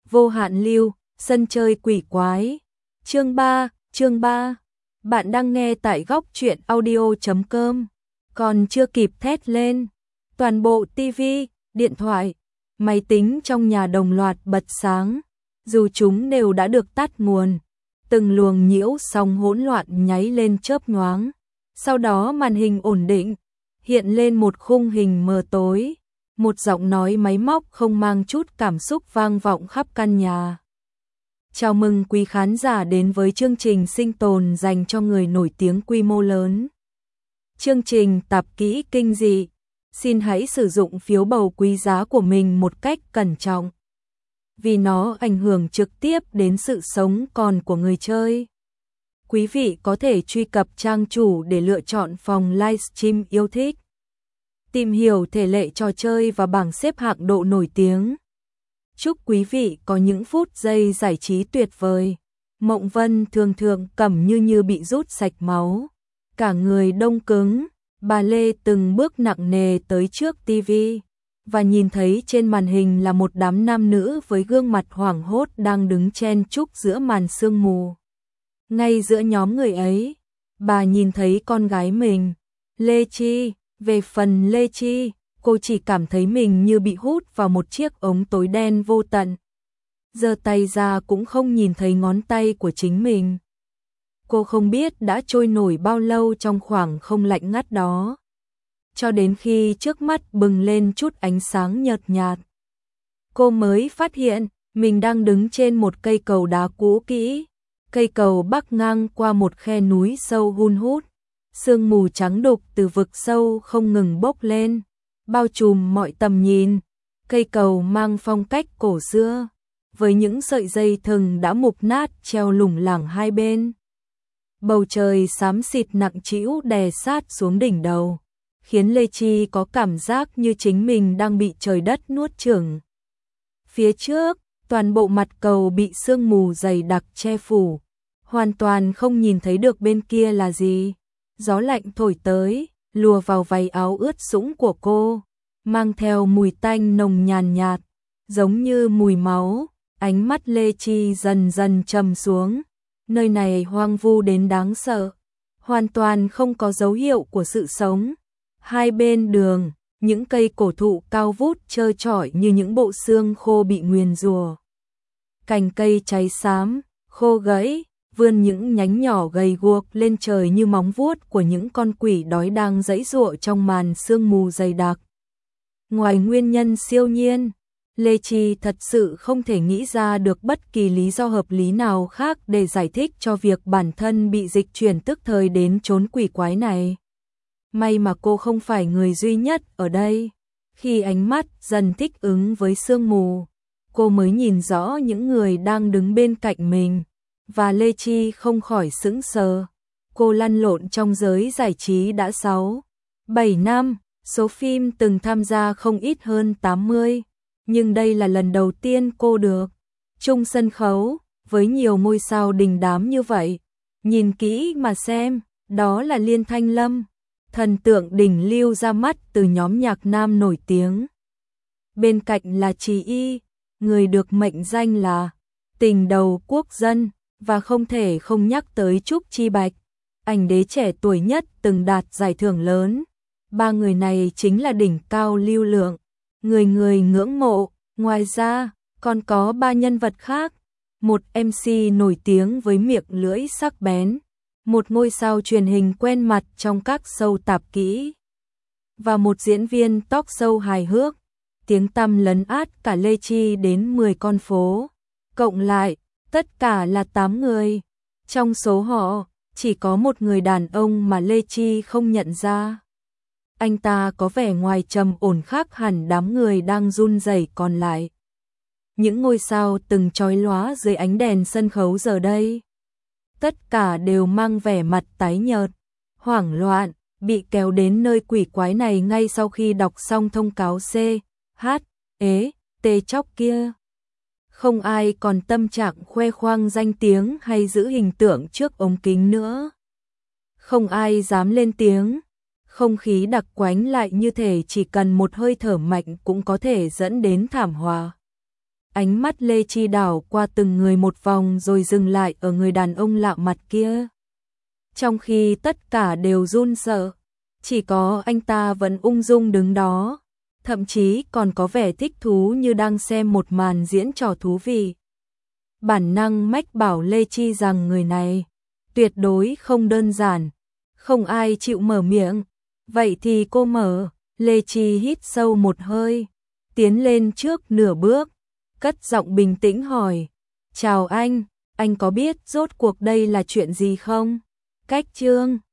Vô hạn lưu, sân chơi quỷ quái. Chương 3. Bạn đang nghe tại góc truyện audio.com. Còn chưa kịp thét lên, toàn bộ tivi, điện thoại, máy tính trong nhà đồng loạt bật sáng, dù chúng đều đã được tắt nguồn. Từng luồng nhiễu sóng hỗn loạn nháy lên chớp nhoáng. Sau đó màn hình ổn định, hiện lên một khung hình mờ tối. Một giọng nói máy móc không mang chút cảm xúc vang vọng khắp căn nhà. Chào mừng quý khán giả đến với chương trình sinh tồn dành cho người nổi tiếng quy mô lớn. Chương trình tạp kỹ kinh dị. Xin hãy sử dụng phiếu bầu quý giá của mình một cách cẩn trọng, vì nó ảnh hưởng trực tiếp đến sự sống còn của người chơi. Quý vị có thể truy cập trang chủ để lựa chọn phòng livestream yêu thích, tìm hiểu thể lệ trò chơi và bảng xếp hạng độ nổi tiếng. Chúc quý vị có những phút giây giải trí tuyệt vời. Mộng Vân thường cầm như bị rút sạch máu, cả người đông cứng. Bà Lê từng bước nặng nề tới trước tivi và nhìn thấy trên màn hình là một đám nam nữ với gương mặt hoảng hốt đang đứng chen chúc giữa màn sương mù. Ngay giữa nhóm người ấy, bà nhìn thấy con gái mình, Lê Chi. Về phần Lê Chi, cô chỉ cảm thấy mình như bị hút vào một chiếc ống tối đen vô tận. Giơ tay ra cũng không nhìn thấy ngón tay của chính mình. Cô không biết đã trôi nổi bao lâu trong khoảng không lạnh ngắt đó, cho đến khi trước mắt bừng lên chút ánh sáng nhợt nhạt. Cô mới phát hiện mình đang đứng trên một cây cầu đá cũ kỹ. Cây cầu bắc ngang qua một khe núi sâu hun hút. Sương mù trắng đục từ vực sâu không ngừng bốc lên, bao trùm mọi tầm nhìn. Cây cầu mang phong cách cổ xưa, với những sợi dây thừng đã mục nát treo lủng lẳng hai bên. Bầu trời xám xịt nặng trĩu đè sát xuống đỉnh đầu, khiến Lê Chi có cảm giác như chính mình đang bị trời đất nuốt chửng. Phía trước, toàn bộ mặt cầu bị sương mù dày đặc che phủ, hoàn toàn không nhìn thấy được bên kia là gì. Gió lạnh thổi tới, lùa vào váy áo ướt sũng của cô, mang theo mùi tanh nồng nhàn nhạt, giống như mùi máu. Ánh mắt Lê Chi dần dần trầm xuống. Nơi này hoang vu đến đáng sợ, hoàn toàn không có dấu hiệu của sự sống. Hai bên đường, những cây cổ thụ cao vút trơ trọi như những bộ xương khô bị nguyền rủa. Cành cây cháy xám, khô gãy, vươn những nhánh nhỏ gầy guộc lên trời như móng vuốt của những con quỷ đói đang giãy giụa trong màn sương mù dày đặc. Ngoài nguyên nhân siêu nhiên, Lê Chi thật sự không thể nghĩ ra được bất kỳ lý do hợp lý nào khác để giải thích cho việc bản thân bị dịch chuyển tức thời đến chốn quỷ quái này. May mà cô không phải người duy nhất ở đây. Khi ánh mắt dần thích ứng với sương mù, cô mới nhìn rõ những người đang đứng bên cạnh mình, và Lê Chi không khỏi sững sờ. Cô lăn lộn trong giới giải trí đã 6-7 năm, số phim từng tham gia không ít hơn 80. Nhưng đây là lần đầu tiên cô được chung sân khấu với nhiều ngôi sao đình đám như vậy. Nhìn kỹ mà xem, đó là Liên Thanh Lâm, thần tượng đỉnh lưu ra mắt từ nhóm nhạc nam nổi tiếng. Bên cạnh là Trì Y, người được mệnh danh là tình đầu quốc dân, và không thể không nhắc tới Trúc Chi Bạch, ảnh đế trẻ tuổi nhất từng đạt giải thưởng lớn. Ba người này chính là đỉnh cao lưu lượng, người người ngưỡng mộ. Ngoài ra, còn có ba nhân vật khác, một MC nổi tiếng với miệng lưỡi sắc bén, một ngôi sao truyền hình quen mặt trong các show tạp kỹ, và một diễn viên talk show hài hước, tiếng tăm lấn át cả Lê Chi đến 10 con phố. Cộng lại, tất cả là 8 người. Trong số họ, chỉ có một người đàn ông mà Lê Chi không nhận ra. Anh ta có vẻ ngoài trầm ổn khác hẳn đám người đang run rẩy còn lại. Những ngôi sao từng chói lóa dưới ánh đèn sân khấu giờ đây, tất cả đều mang vẻ mặt tái nhợt, hoảng loạn, bị kéo đến nơi quỷ quái này ngay sau khi đọc xong thông cáo CHE chóc kia. Không ai còn tâm trạng khoe khoang danh tiếng hay giữ hình tượng trước ống kính nữa. Không ai dám lên tiếng. Không khí đặc quánh lại như thể chỉ cần một hơi thở mạnh cũng có thể dẫn đến thảm họa. Ánh mắt Lê Chi đảo qua từng người một vòng rồi dừng lại ở người đàn ông lạ mặt kia. Trong khi tất cả đều run sợ, chỉ có anh ta vẫn ung dung đứng đó, thậm chí còn có vẻ thích thú như đang xem một màn diễn trò thú vị. Bản năng mách bảo Lê Chi rằng người này tuyệt đối không đơn giản, không ai chịu mở miệng. Vậy thì cô mở. Lê Chi hít sâu một hơi, tiến lên trước nửa bước, cất giọng bình tĩnh hỏi, chào anh có biết rốt cuộc đây là chuyện gì không? Cách Trương